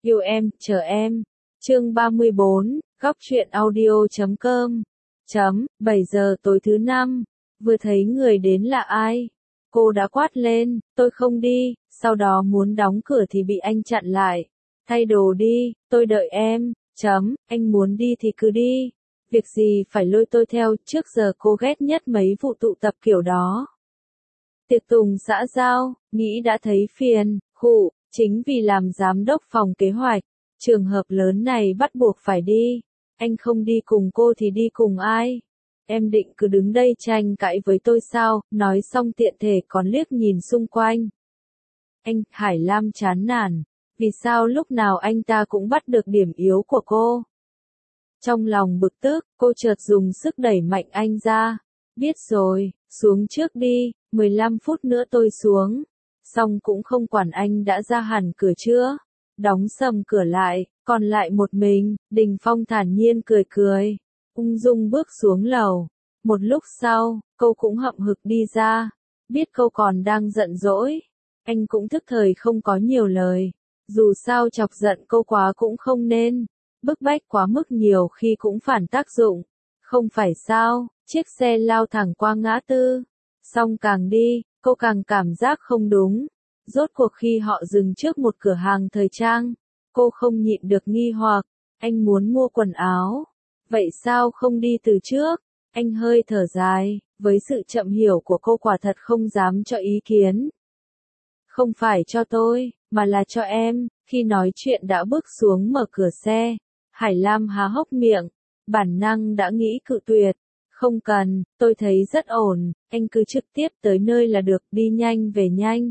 Yêu em, chờ em. Chương 34, góc truyện audio.com. 7 giờ tối thứ năm, vừa thấy người đến là ai? Cô đã quát lên, tôi không đi, sau đó muốn đóng cửa thì bị anh chặn lại. Thay đồ đi, tôi đợi em. Anh muốn đi thì cứ đi. Việc gì phải lôi tôi theo, trước giờ cô ghét nhất mấy vụ tụ tập kiểu đó. Tiệc tùng xã giao, nghĩ đã thấy phiền, khụ, chính vì làm giám đốc phòng kế hoạch. Trường hợp lớn này bắt buộc phải đi. Anh không đi cùng cô thì đi cùng ai? Em định cứ đứng đây tranh cãi với tôi sao? Nói xong tiện thể còn liếc nhìn xung quanh. Anh, Hải Lam chán nản. Vì sao lúc nào anh ta cũng bắt được điểm yếu của cô? Trong lòng bực tức, cô chợt dùng sức đẩy mạnh anh ra. Biết rồi, xuống trước đi, 15 phút nữa tôi xuống. Xong cũng không quản anh đã ra hẳn cửa chưa. Đóng sầm cửa lại, còn lại một mình, Đình Phong thản nhiên cười cười. Ung dung bước xuống lầu. Một lúc sau, cô cũng hậm hực đi ra. Biết cô còn đang giận dỗi. Anh cũng thức thời không có nhiều lời. Dù sao chọc giận cô quá cũng không nên. Bức bách quá mức nhiều khi cũng phản tác dụng. Không phải sao, chiếc xe lao thẳng qua ngã tư. Xong càng đi, cô càng cảm giác không đúng. Rốt cuộc khi họ dừng trước một cửa hàng thời trang, cô không nhịn được nghi hoặc, anh muốn mua quần áo. Vậy sao không đi từ trước? Anh hơi thở dài, với sự chậm hiểu của cô quả thật không dám cho ý kiến. Không phải cho tôi, mà là cho em. Khi nói chuyện đã bước xuống mở cửa xe, Hải Lam há hốc miệng, bản năng đã nghĩ cự tuyệt. Không cần, tôi thấy rất ổn, anh cứ trực tiếp tới nơi là được, đi nhanh về nhanh.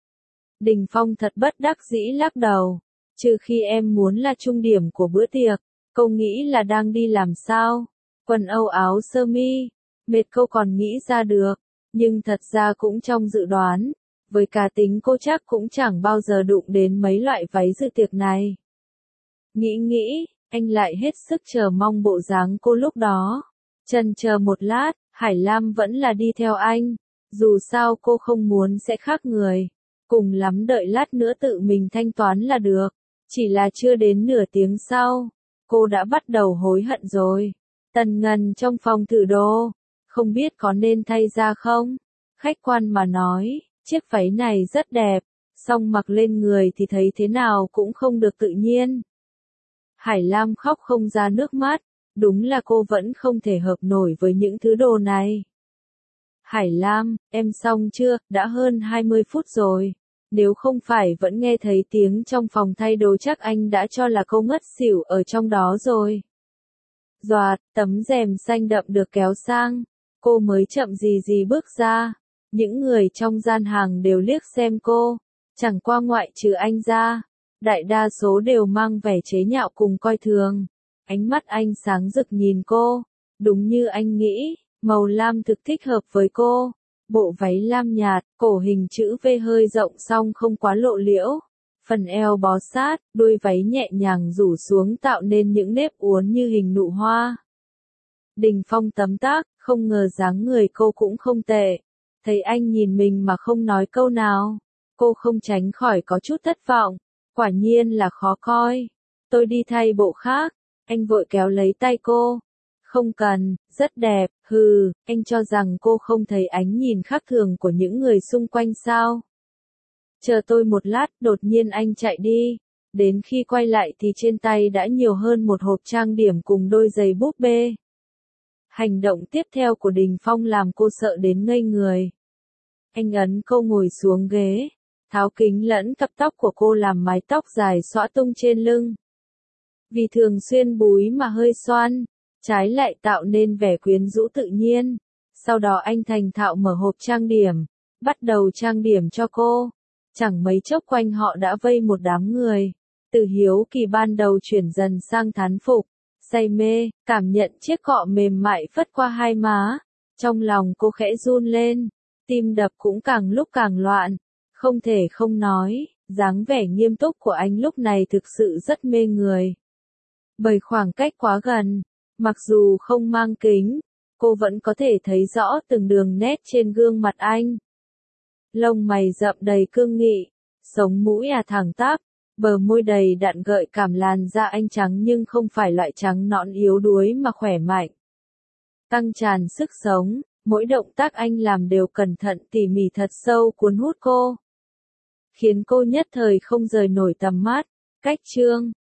Đình Phong thật bất đắc dĩ lắc đầu. Trừ khi em muốn là trung điểm của bữa tiệc, cô nghĩ là đang đi làm sao? Quần âu áo sơ mi, mệt cô còn nghĩ ra được, nhưng thật ra cũng trong dự đoán. Với cá tính cô chắc cũng chẳng bao giờ đụng đến mấy loại váy dự tiệc này. Nghĩ, anh lại hết sức chờ mong bộ dáng cô lúc đó. Chần chờ một lát, Hải Lam vẫn là đi theo anh. Dù sao cô không muốn sẽ khác người. Cùng lắm đợi lát nữa tự mình thanh toán là được. Chỉ là chưa đến nửa tiếng sau, cô đã bắt đầu hối hận rồi. Tần Ngân trong phòng thử đồ, không biết có nên thay ra không? Khách quan mà nói, chiếc váy này rất đẹp, song mặc lên người thì thấy thế nào cũng không được tự nhiên. Hải Lam khóc không ra nước mắt, đúng là cô vẫn không thể hợp nổi với những thứ đồ này. Hải Lam, em xong chưa, đã hơn 20 phút rồi. Nếu không phải vẫn nghe thấy tiếng trong phòng thay đồ chắc anh đã cho là cô ngất xỉu ở trong đó rồi. Doạt, tấm rèm xanh đậm được kéo sang, cô mới chậm gì bước ra. Những người trong gian hàng đều liếc xem cô, chẳng qua ngoại trừ anh ra. Đại đa số đều mang vẻ chế nhạo cùng coi thường. Ánh mắt anh sáng rực nhìn cô, đúng như anh nghĩ, màu lam thực thích hợp với cô. Bộ váy lam nhạt, cổ hình chữ V hơi rộng song không quá lộ liễu. Phần eo bó sát, đuôi váy nhẹ nhàng rủ xuống tạo nên những nếp uốn như hình nụ hoa. Đình Phong tấm tắc, không ngờ dáng người cô cũng không tệ. Thấy anh nhìn mình mà không nói câu nào, cô không tránh khỏi có chút thất vọng. Quả nhiên là khó coi. Tôi đi thay bộ khác. Anh vội kéo lấy tay cô. Không cần, rất đẹp, hừ, anh cho rằng cô không thấy ánh nhìn khác thường của những người xung quanh sao? Chờ tôi một lát, đột nhiên anh chạy đi. Đến khi quay lại thì trên tay đã nhiều hơn một hộp trang điểm cùng đôi giày búp bê. Hành động tiếp theo của Đình Phong làm cô sợ đến ngây người. Anh ấn cô ngồi xuống ghế, tháo kính lẫn cặp tóc của cô làm mái tóc dài xõa tung trên lưng. Vì thường xuyên búi mà hơi xoăn, trái lại tạo nên vẻ quyến rũ tự nhiên. Sau đó anh thành thạo mở hộp trang điểm, bắt đầu trang điểm cho cô. Chẳng mấy chốc quanh họ đã vây một đám người. Từ hiếu kỳ ban đầu chuyển dần sang thán phục, say mê, cảm nhận chiếc cọ mềm mại phất qua hai má. Trong lòng cô khẽ run lên, tim đập cũng càng lúc càng loạn. Không thể không nói, dáng vẻ nghiêm túc của anh lúc này thực sự rất mê người. Bởi khoảng cách quá gần, mặc dù không mang kính, cô vẫn có thể thấy rõ từng đường nét trên gương mặt anh. Lông mày rậm đầy cương nghị, sống mũi thẳng tắp, Bờ môi đầy đặn gợi cảm, làn da anh trắng nhưng không phải loại trắng nõn yếu đuối mà khỏe mạnh. Căng tràn sức sống, mỗi động tác anh làm đều cẩn thận tỉ mỉ thật sâu cuốn hút cô. Khiến cô nhất thời không rời nổi tầm mắt. Cách chương